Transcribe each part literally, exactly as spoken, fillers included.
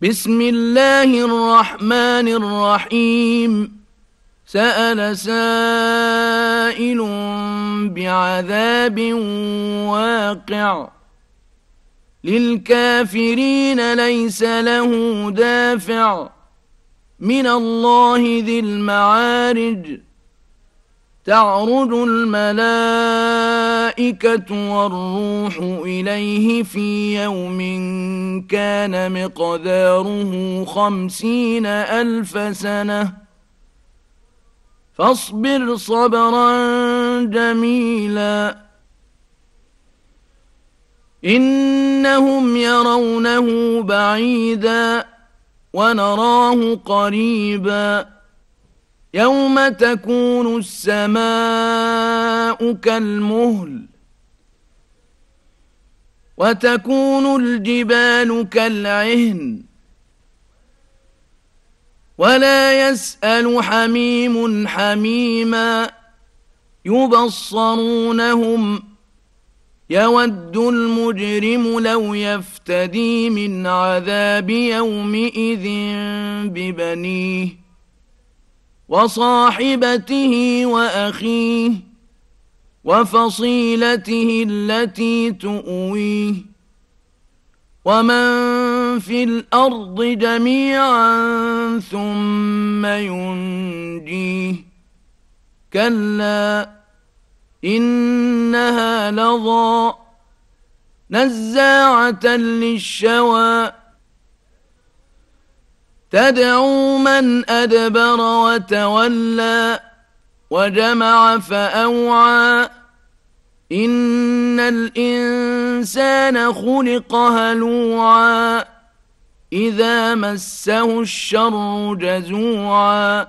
بسم الله الرحمن الرحيم سأل سائل بعذاب واقع للكافرين ليس له دافع من الله ذي المعارج تعرج الملائكة والروح إليه في يوم كان مقداره خمسين ألف سنة فاصبر صبرا جميلا إنهم يرونه بعيدا ونراه قريبا يوم تكون السماء كالمهل وتكون الجبال كالعهن ولا يسأل حميم حميما يبصرونهم يود المجرم لو يفتدي من عذاب يومئذ ببنيه وصاحبته وأخيه وفصيلته التي تؤويه ومن في الأرض جميعا ثم ينجيه كلا إنها لظى نزاعة للشوى تدعو من أدبر وتولى وجمع فأوعى إن الإنسان خلق هلوعا إذا مسه الشر جزوعا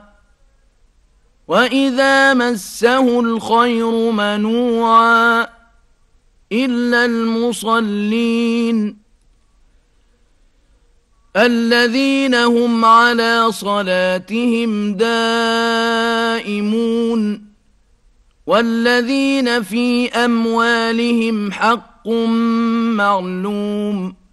وإذا مسه الخير منوعا إلا المصلين الذين هم على صلاتهم دائمون والذين في أموالهم حق معلوم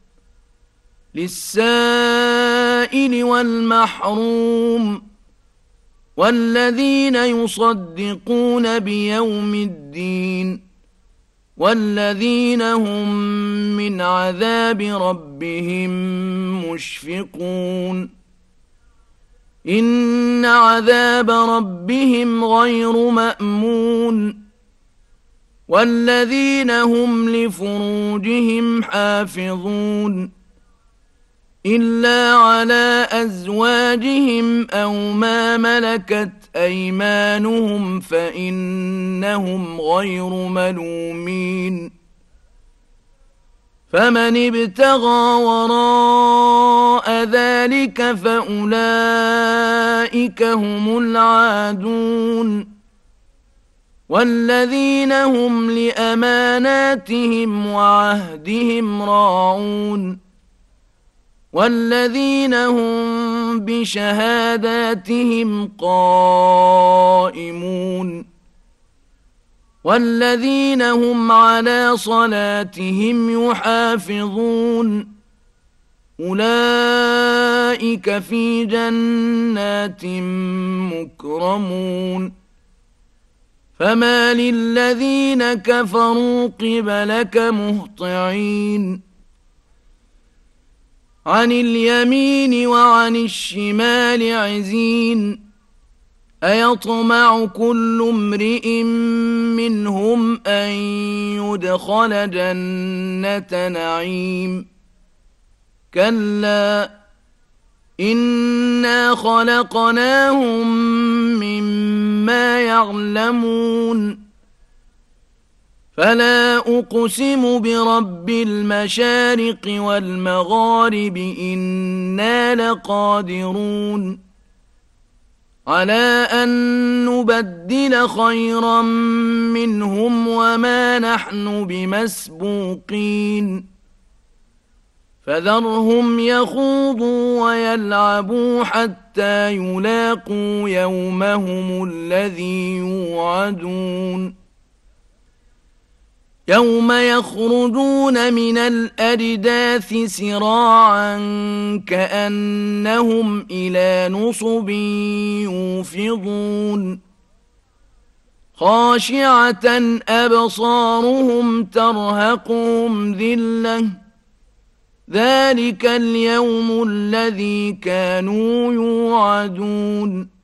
للسائل والمحروم والذين يصدقون بيوم الدين والذين هم من عذاب ربهم مشفقون إن عذاب ربهم غير مأمون والذين هم لفروجهم حافظون إلا على أزواجهم أو ما ملكت أيمانهم فإنهم غير ملومين فمن ابتغى وراء ذلك فأولئك هم العادون والذين هم لأماناتهم وعهدهم راعون والذين هم بشهاداتهم قائمون والذين هم على صلاتهم يحافظون أولئك في جنات مكرمون فما للذين كفروا قبلك مهطعين عن اليمين وعن الشمال عزين أيطمع كل امرئ منهم أن يدخل جنة نعيم كلا إنا خلقناهم مما يعلمون فلا أقسم برب المشارق والمغارب إنا لقادرون على أن نبدل خيرا منهم وما نحن بمسبوقين فذرهم يخوضوا ويلعبوا حتى يلاقوا يومهم الذي يوعدون يوم يخرجون من الأجداث سراعا كأنهم إلى نصب يوفضون خاشعة أبصارهم ترهقهم ذلة ذلك اليوم الذي كانوا يوعدون